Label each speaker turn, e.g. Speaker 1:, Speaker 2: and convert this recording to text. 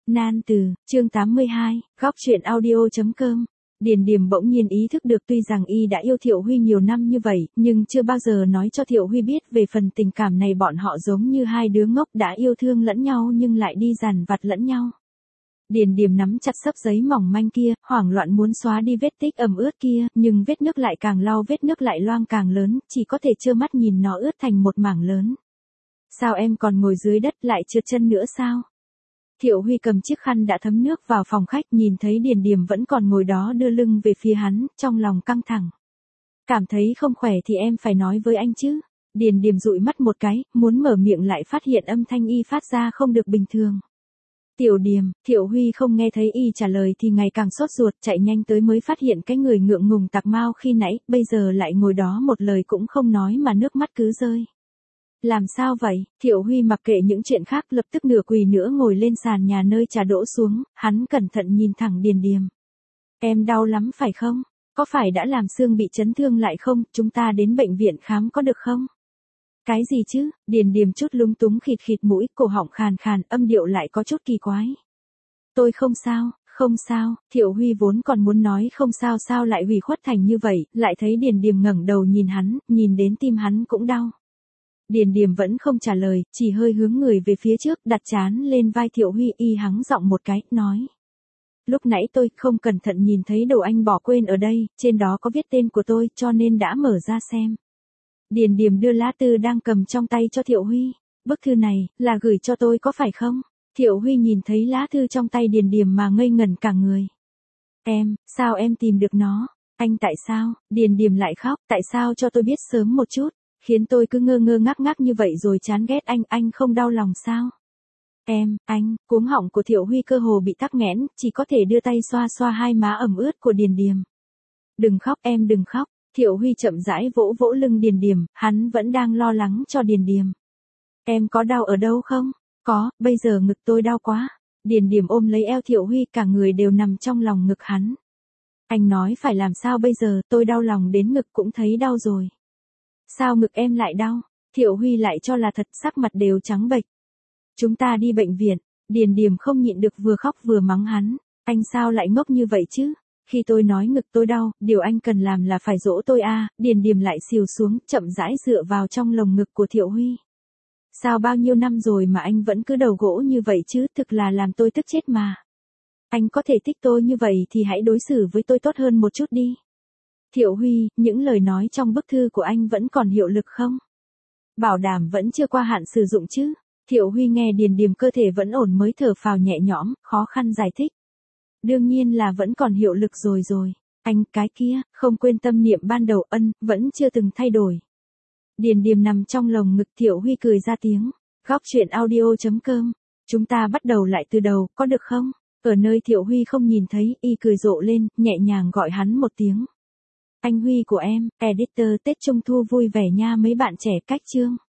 Speaker 1: Nan từ, chương 82, góc truyện audio.com. Điền Điềm bỗng nhiên ý thức được tuy rằng y đã yêu Thiệu Huy nhiều năm như vậy, nhưng chưa bao giờ nói cho Thiệu Huy biết về phần tình cảm này. Bọn họ giống như hai đứa ngốc đã yêu thương lẫn nhau nhưng lại đi dằn vặt lẫn nhau. Điền Điềm nắm chặt xấp giấy mỏng manh kia, hoảng loạn muốn xóa đi vết tích ẩm ướt kia, nhưng vết nước lại càng lau vết nước lại loang càng lớn, chỉ có thể trơ mắt nhìn nó ướt thành một mảng lớn. Sao em còn ngồi dưới đất lại trượt chân nữa sao? Thiệu Huy cầm chiếc khăn đã thấm nước vào phòng khách, nhìn thấy Điền Điềm vẫn còn ngồi đó đưa lưng về phía hắn, trong lòng căng thẳng. Cảm thấy không khỏe thì em phải nói với anh chứ. Điền Điềm dụi mắt một cái, muốn mở miệng lại phát hiện âm thanh y phát ra không được bình thường. Tiểu Điềm, Thiệu Huy không nghe thấy y trả lời thì ngày càng sốt ruột, chạy nhanh tới mới phát hiện cái người ngượng ngùng tạc mau khi nãy, bây giờ lại ngồi đó một lời cũng không nói mà nước mắt cứ rơi. Làm sao vậy? Thiệu Huy mặc kệ những chuyện khác, lập tức nửa quỳ nữa ngồi lên sàn nhà nơi trà đỗ xuống, hắn cẩn thận nhìn thẳng Điền Điềm. Em đau lắm phải không? Có phải đã làm xương bị chấn thương lại không? Chúng ta đến bệnh viện khám có được không? Cái gì chứ? Điền Điềm chút lúng túng khịt khịt mũi, cổ họng khàn khàn, âm điệu lại có chút kỳ quái. Tôi không sao, không sao. Thiệu Huy vốn còn muốn nói không sao sao lại hủy khuất thành như vậy, lại thấy Điền Điềm ngẩng đầu nhìn hắn, nhìn đến tim hắn cũng đau. Điền Điềm vẫn không trả lời, chỉ hơi hướng người về phía trước, đặt trán lên vai Thiệu Huy, y hắng giọng một cái, nói. Lúc nãy tôi không cẩn thận nhìn thấy đồ anh bỏ quên ở đây, trên đó có viết tên của tôi, cho nên đã mở ra xem. Điền Điềm đưa lá thư đang cầm trong tay cho Thiệu Huy. Bức thư này, là gửi cho tôi có phải không? Thiệu Huy nhìn thấy lá thư trong tay Điền Điềm mà ngây ngẩn cả người. Em, sao em tìm được nó? Anh tại sao? Điền Điềm lại khóc, tại sao cho tôi biết sớm một chút? Khiến tôi cứ ngơ ngơ ngác ngác như vậy rồi chán ghét anh không đau lòng sao? Anh, cuống họng của Thiệu Huy cơ hồ bị tắc nghẽn, chỉ có thể đưa tay xoa xoa hai má ẩm ướt của Điền Điềm. Đừng khóc em đừng khóc, Thiệu Huy chậm rãi vỗ vỗ lưng Điền Điềm, hắn vẫn đang lo lắng cho Điền Điềm. Em có đau ở đâu không? Có, bây giờ ngực tôi đau quá. Điền Điềm ôm lấy eo Thiệu Huy, cả người đều nằm trong lòng ngực hắn. Anh nói phải làm sao bây giờ, tôi đau lòng đến ngực cũng thấy đau rồi. Sao ngực em lại đau? Thiệu Huy lại cho là thật, sắc mặt đều trắng bệch. Chúng ta đi bệnh viện. Điền Điềm không nhịn được vừa khóc vừa mắng hắn. Anh sao lại ngốc như vậy chứ? Khi tôi nói ngực tôi đau, điều anh cần làm là phải dỗ tôi à. Điền Điềm lại xìu xuống, chậm rãi dựa vào trong lồng ngực của Thiệu Huy. Sao bao nhiêu năm rồi mà anh vẫn cứ đầu gỗ như vậy chứ, thực là làm tôi tức chết mà. Anh có thể thích tôi như vậy thì hãy đối xử với tôi tốt hơn một chút đi. Thiệu Huy, những lời nói trong bức thư của anh vẫn còn hiệu lực không? Bảo đảm vẫn chưa qua hạn sử dụng chứ? Thiệu Huy nghe Điền Điềm cơ thể vẫn ổn mới thở phào nhẹ nhõm, khó khăn giải thích. Đương nhiên là vẫn còn hiệu lực rồi. Anh, cái kia, không quên tâm niệm ban đầu vẫn chưa từng thay đổi. Điền Điềm nằm trong lồng ngực Thiệu Huy cười ra tiếng. Góc truyện audio.com. Chúng ta bắt đầu lại từ đầu, có được không? Ở nơi Thiệu Huy không nhìn thấy, y cười rộ lên, nhẹ nhàng gọi hắn một tiếng. Anh Huy của em, editor Tết Trung Thu vui vẻ nha mấy bạn trẻ cách chương.